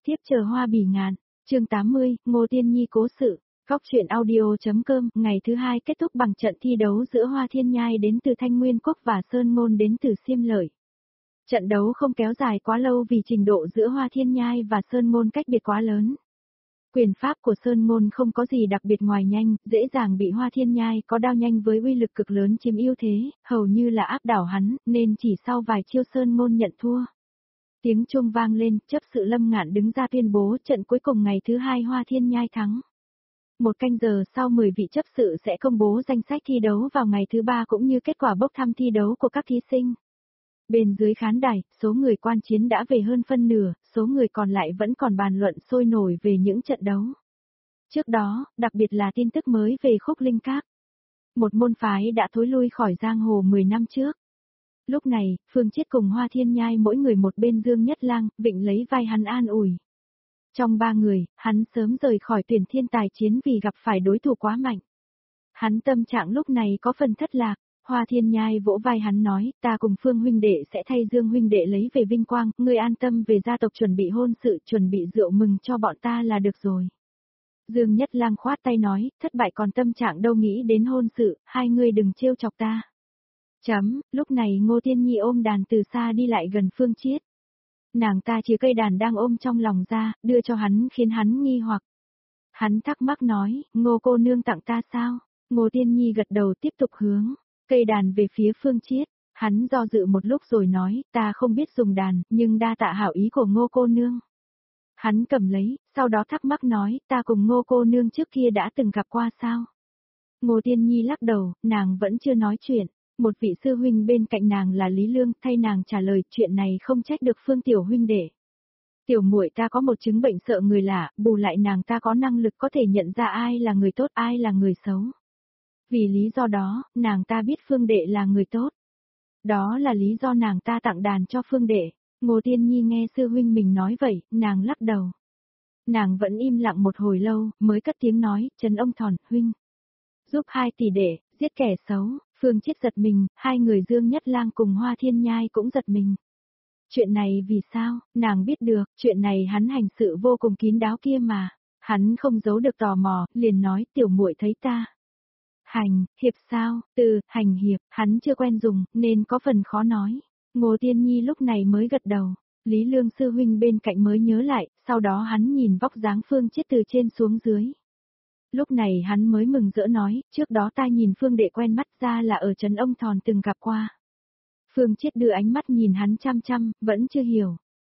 Thiếp chờ hoa bỉ ngạn, chương 80, Ngô Tiên Nhi cố sự, góc truyện audio.com, ngày thứ 2 kết thúc bằng trận thi đấu giữa Hoa Thiên Nhai đến từ Thanh Nguyên Quốc và Sơn Ngôn đến từ Xiêm Lợi. Trận đấu không kéo dài quá lâu vì trình độ giữa Hoa Thiên Nhai và Sơn Ngôn cách biệt quá lớn. Quyền pháp của Sơn Ngôn không có gì đặc biệt ngoài nhanh, dễ dàng bị Hoa Thiên Nhai có đao nhanh với uy lực cực lớn chiếm ưu thế, hầu như là áp đảo hắn, nên chỉ sau vài chiêu Sơn Ngôn nhận thua. Tiếng chuông vang lên, chấp sự Lâm Ngạn đứng ra tuyên bố trận cuối cùng ngày thứ 2 Hoa Thiên Nhai thắng. Một canh giờ sau 10 vị chấp sự sẽ công bố danh sách thi đấu vào ngày thứ 3 cũng như kết quả bốc thăm thi đấu của các thí sinh. Bên dưới khán đài, số người quan chiến đã về hơn phân nửa, số người còn lại vẫn còn bàn luận sôi nổi về những trận đấu. Trước đó, đặc biệt là tin tức mới về Khúc Linh Các. Một môn phái đã thối lui khỏi giang hồ 10 năm trước. Lúc này, Phương Chiết cùng Hoa Thiên Nhai mỗi người một bên Dương Nhất Lang, Vịnh lấy vai hắn an ủi. Trong 3 người, hắn sớm rời khỏi tuyển thiên tài chiến vì gặp phải đối thủ quá mạnh. Hắn tâm trạng lúc này có phần thất lạc. Hoa Thiên Nhai vỗ vai hắn nói, ta cùng Phương huynh đệ sẽ thay Dương huynh đệ lấy về vinh quang, ngươi an tâm về gia tộc chuẩn bị hôn sự, chuẩn bị rượu mừng cho bọn ta là được rồi. Dương Nhất Lang khoát tay nói, thất bại còn tâm trạng đâu nghĩ đến hôn sự, hai ngươi đừng trêu chọc ta. Lúc này Ngô Tiên Nhi ôm đàn từ xa đi lại gần Phương Chiết. Nàng ta chia cây đàn đang ôm trong lòng ra, đưa cho hắn khiến hắn nghi hoặc. Hắn thắc mắc nói, Ngô cô nương tặng ta sao? Ngô Tiên Nhi gật đầu tiếp tục hướng cây đàn về phía Phương Chiết. Hắn do dự một lúc rồi nói, ta không biết dùng đàn, nhưng đa tạ hảo ý của Ngô cô nương. Hắn cầm lấy, sau đó thắc mắc nói, ta cùng Ngô cô nương trước kia đã từng gặp qua sao? Ngô Tiên Nhi lắc đầu, nàng vẫn chưa nói chuyện. Một vị sư huynh bên cạnh nàng là Lý Lương, thay nàng trả lời, chuyện này không trách được Phương tiểu huynh đệ. Tiểu muội ta có một chứng bệnh sợ người lạ, bù lại nàng ta có năng lực có thể nhận ra ai là người tốt ai là người xấu. Vì lý do đó, nàng ta biết Phương đệ là người tốt. Đó là lý do nàng ta tặng đàn cho Phương đệ. Ngô Tiên Nhi nghe sư huynh mình nói vậy, nàng lắc đầu. Nàng vẫn im lặng một hồi lâu, mới cất tiếng nói, Trấn ông Thòn, huynh. Giúp hai tỷ đệ, giết kẻ xấu. Phương Chiết giật mình, hai người Dương Nhất Lang cùng Hoa Thiên Nhai cũng giật mình. Chuyện này vì sao, nàng biết được, chuyện này hắn hành sự vô cùng kín đáo kia mà. Hắn không giấu được tò mò, liền nói, tiểu muội thấy ta. Hành, hiệp sao, từ, hành hiệp, hắn chưa quen dùng, nên có phần khó nói. Ngô Tiên Nhi lúc này mới gật đầu, Lý Lương sư huynh bên cạnh mới nhớ lại, sau đó hắn nhìn vóc dáng Phương Chiết từ trên xuống dưới. Lúc này hắn mới mừng rỡ nói, trước đó ta nhìn Phương đệ quen mắt ra là ở trấn ông Thòn từng gặp qua. Phương Chiết đưa ánh mắt nhìn hắn chăm chăm, vẫn chưa hiểu.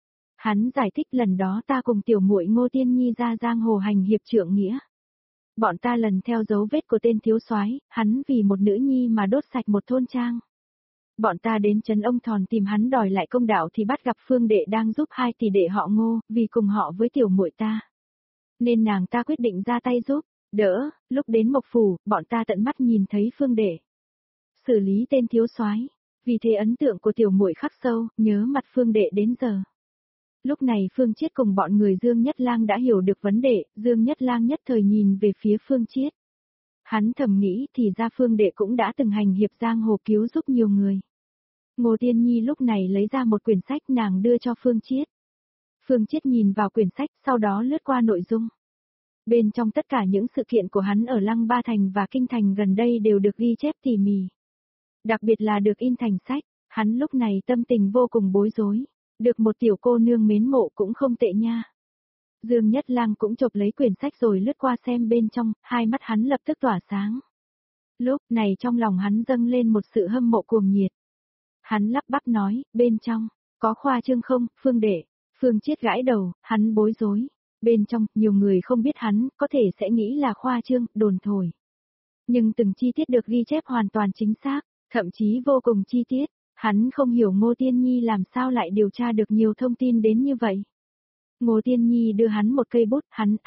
Hắn giải thích lần đó ta cùng tiểu muội Ngô Tiên Nhi ra giang hồ hành hiệp trượng nghĩa. Bọn ta lần theo dấu vết của tên thiếu soái, hắn vì một nữ nhi mà đốt sạch một thôn trang. Bọn ta đến trấn ông Thòn tìm hắn đòi lại công đạo thì bắt gặp Phương đệ đang giúp hai tỷ đệ họ Ngô, vì cùng họ với tiểu muội ta. Nên nàng ta quyết định ra tay giúp. Đỡ, lúc đến Mộc Phủ, bọn ta tận mắt nhìn thấy Phương đệ xử lý tên thiếu soái, vì thế ấn tượng của tiểu muội khắc sâu, nhớ mặt Phương đệ đến giờ. Lúc này Phương Chiết cùng bọn người Dương Nhất Lang đã hiểu được vấn đề, Dương Nhất Lang nhất thời nhìn về phía Phương Chiết. Hắn thầm nghĩ thì ra Phương đệ cũng đã từng hành hiệp giang hồ cứu giúp nhiều người. Ngô Tiên Nhi lúc này lấy ra một quyển sách nàng đưa cho Phương Chiết. Phương Chiết nhìn vào quyển sách, sau đó lướt qua nội dung. Bên trong tất cả những sự kiện của hắn ở Lăng Ba Thành và Kinh Thành gần đây đều được ghi chép tỉ mỉ. Đặc biệt là được in thành sách, hắn lúc này tâm tình vô cùng bối rối. Được một tiểu cô nương mến mộ cũng không tệ nha. Dương Nhất Lang cũng chộp lấy quyển sách rồi lướt qua xem bên trong, hai mắt hắn lập tức tỏa sáng. Lúc này trong lòng hắn dâng lên một sự hâm mộ cuồng nhiệt. Hắn lắp bắp nói, bên trong, có khoa trương không, Phương đệ? Phương Chiết gãi đầu, hắn bối rối. Bên trong, nhiều người không biết hắn, có thể sẽ nghĩ là khoa trương, đồn thổi. Nhưng từng chi tiết được ghi chép hoàn toàn chính xác, thậm chí vô cùng chi tiết. Hắn không hiểu Ngô Tiên Nhi làm sao lại điều tra được nhiều thông tin đến như vậy. Ngô Tiên Nhi đưa hắn một cây bút, hắn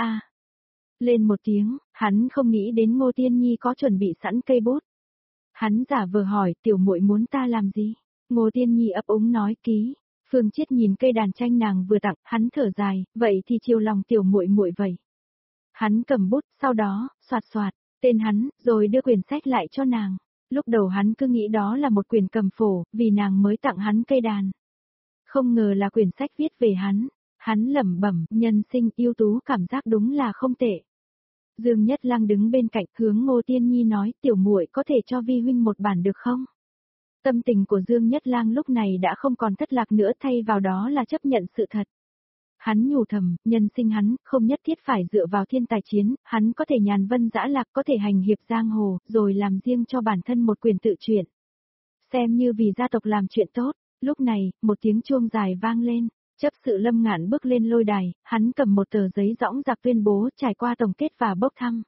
lên một tiếng, hắn không nghĩ đến Ngô Tiên Nhi có chuẩn bị sẵn cây bút. Hắn giả vờ hỏi, tiểu muội muốn ta làm gì? Ngô Tiên Nhi ấp úng nói ký. Phương Chiết nhìn cây đàn tranh nàng vừa tặng, hắn thở dài, vậy thì chiều lòng tiểu muội muội vậy. Hắn cầm bút, sau đó, soạt soạt, tên hắn, rồi đưa quyển sách lại cho nàng. Lúc đầu hắn cứ nghĩ đó là một quyển cầm phổ, vì nàng mới tặng hắn cây đàn. Không ngờ là quyển sách viết về hắn Hắn lẩm bẩm, nhân sinh ưu tú cảm giác đúng là không tệ. Dương Nhất Lang đứng bên cạnh hướng Ngô Tiên Nhi nói, tiểu muội có thể cho vi huynh một bản được không? Tâm tình của Dương Nhất Lang lúc này đã không còn thất lạc nữa, thay vào đó là chấp nhận sự thật. Hắn nhủ thầm, nhân sinh hắn, không nhất thiết phải dựa vào thiên tài chiến, hắn có thể nhàn vân dã lạc, có thể hành hiệp giang hồ, rồi làm riêng cho bản thân một quyền tự truyện. Xem như vì gia tộc làm chuyện tốt, lúc này, một tiếng chuông dài vang lên, chấp sự Lâm Ngạn bước lên lôi đài, hắn cầm một tờ giấy rõng rạc tuyên bố trải qua tổng kết và bốc thăm.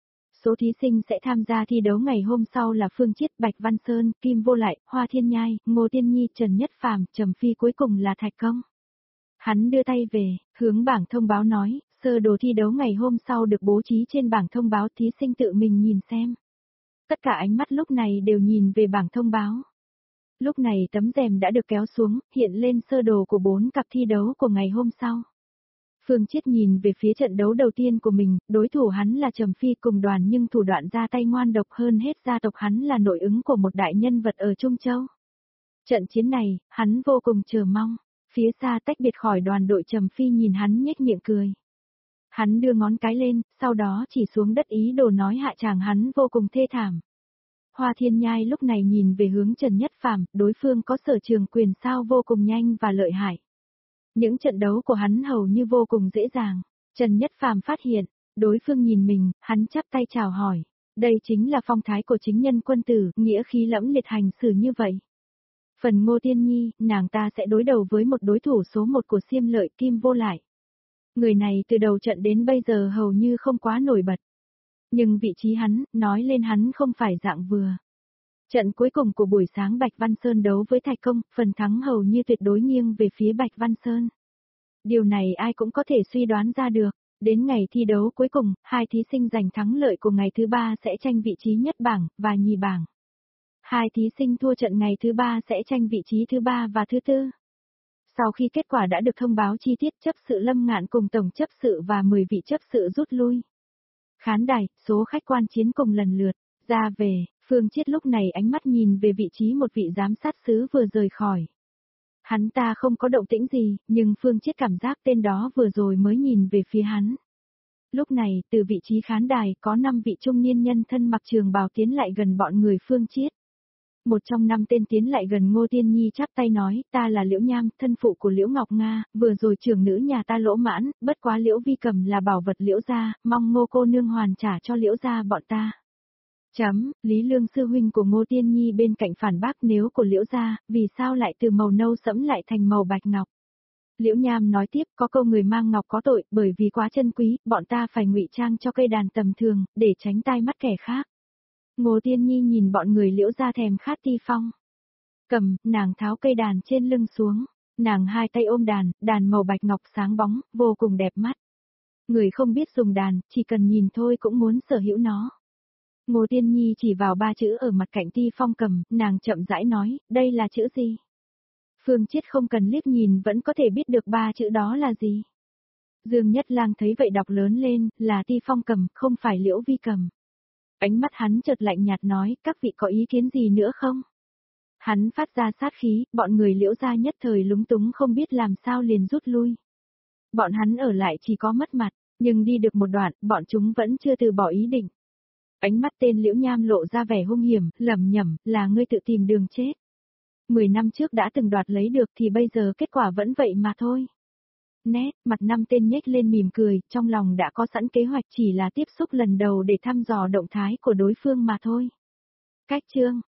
Số thí sinh sẽ tham gia thi đấu ngày hôm sau là Phương Chiết, Bạch Văn Sơn, Kim Vô Lại, Hoa Thiên Nhai, Ngô Tiên Nhi, Trần Nhất Phàm, Trầm Phi, cuối cùng là Thạch Công. Hắn đưa tay về, hướng bảng thông báo nói, sơ đồ thi đấu ngày hôm sau được bố trí trên bảng thông báo, thí sinh tự mình nhìn xem. Tất cả ánh mắt lúc này đều nhìn về bảng thông báo. Lúc này tấm rèm đã được kéo xuống, hiện lên sơ đồ của 4 cặp thi đấu của ngày hôm sau. Phương Chiết nhìn về phía trận đấu đầu tiên của mình, đối thủ hắn là Trầm Phi cùng đoàn, nhưng thủ đoạn ra tay ngoan độc hơn hết, gia tộc hắn là nội ứng của một đại nhân vật ở Trung Châu. Trận chiến này, hắn vô cùng chờ mong. Phía xa tách biệt khỏi đoàn đội, Trầm Phi nhìn hắn nhếch miệng cười. Hắn đưa ngón cái lên, sau đó chỉ xuống đất ý đồ nói hạ tràng hắn vô cùng thê thảm. Hoa Thiên Nhai lúc này nhìn về hướng Trần Nhất Phàm, đối phương có sở trường quyền sao vô cùng nhanh và lợi hại. Những trận đấu của hắn hầu như vô cùng dễ dàng. Trần Nhất Phàm phát hiện, đối phương nhìn mình, hắn chắp tay chào hỏi. Đây chính là phong thái của chính nhân quân tử, nghĩa khí lẫm liệt hành xử như vậy. Phần Ngô Tiên Nhi, nàng ta sẽ đối đầu với một đối thủ số 1 của Xiêm Lợi, Kim Vô Lại. Người này từ đầu trận đến bây giờ hầu như không quá nổi bật. Nhưng vị trí hắn, nói lên hắn không phải dạng vừa. Trận cuối cùng của buổi sáng Bạch Văn Sơn đấu với Thạch Công, phần thắng hầu như tuyệt đối nghiêng về phía Bạch Văn Sơn. Điều này ai cũng có thể suy đoán ra được. Đến ngày thi đấu cuối cùng, hai thí sinh giành thắng lợi của ngày thứ 3 sẽ tranh vị trí nhất bảng và nhì bảng. Hai thí sinh thua trận ngày thứ 3 sẽ tranh vị trí thứ 3 và thứ 4. Sau khi kết quả đã được thông báo chi tiết, chấp sự Lâm Ngạn cùng tổng chấp sự và 10 vị chấp sự rút lui. Khán đài, số khách quan chiến cùng lần lượt ra về. Phương Chiết lúc này ánh mắt nhìn về vị trí một vị giám sát sứ vừa rời khỏi. Hắn ta không có động tĩnh gì, nhưng Phương Chiết cảm giác tên đó vừa rồi mới nhìn về phía hắn. Lúc này, từ vị trí khán đài có 5 vị trung niên nhân thân mặc trường bào tiến lại gần bọn người Phương Chiết. Một trong 5 tên tiến lại gần Ngô Tiên Nhi chắp tay nói, ta là Liễu Nham, thân phụ của Liễu Ngọc Nga, vừa rồi trưởng nữ nhà ta lỗ mãn, bất quá Liễu Vi Cầm là bảo vật Liễu gia, mong Ngô cô nương hoàn trả cho Liễu gia bọn ta. Lý Lương sư huynh của Ngô Tiên Nhi bên cạnh phản bác, nếu của Liễu gia, vì sao lại từ màu nâu sẫm lại thành màu bạch ngọc? Liễu Nham nói tiếp, có câu người mang ngọc có tội, bởi vì quá chân quý, bọn ta phải ngụy trang cho cây đàn tầm thường, để tránh tai mắt kẻ khác. Ngô Tiên Nhi nhìn bọn người Liễu gia thèm khát ti phong. Cầm, nàng tháo cây đàn trên lưng xuống, nàng hai tay ôm đàn, đàn màu bạch ngọc sáng bóng, vô cùng đẹp mắt. Người không biết dùng đàn, chỉ cần nhìn thôi cũng muốn sở hữu nó. Ngô Tiên Nhi chỉ vào 3 chữ ở mặt cạnh ti phong cầm, nàng chậm rãi nói, đây là chữ gì? Phương Chiết không cần liếc nhìn vẫn có thể biết được 3 chữ đó là gì. Dương Nhất Lang thấy vậy đọc lớn lên, là ti phong cầm, không phải Liễu Vi Cầm. Ánh mắt hắn chợt lạnh nhạt nói, các vị có ý kiến gì nữa không? Hắn phát ra sát khí, bọn người Liễu gia nhất thời lúng túng không biết làm sao liền rút lui. Bọn hắn ở lại chỉ có mất mặt, nhưng đi được một đoạn, bọn chúng vẫn chưa từ bỏ ý định. Ánh mắt tên Liễu Nham lộ ra vẻ hung hiểm, lẩm nhẩm, là ngươi tự tìm đường chết. 10 năm trước đã từng đoạt lấy được thì bây giờ kết quả vẫn vậy mà thôi. Nét, mặt 5 tên nhếch lên mỉm cười, trong lòng đã có sẵn kế hoạch, chỉ là tiếp xúc lần đầu để thăm dò động thái của đối phương mà thôi. Cách chương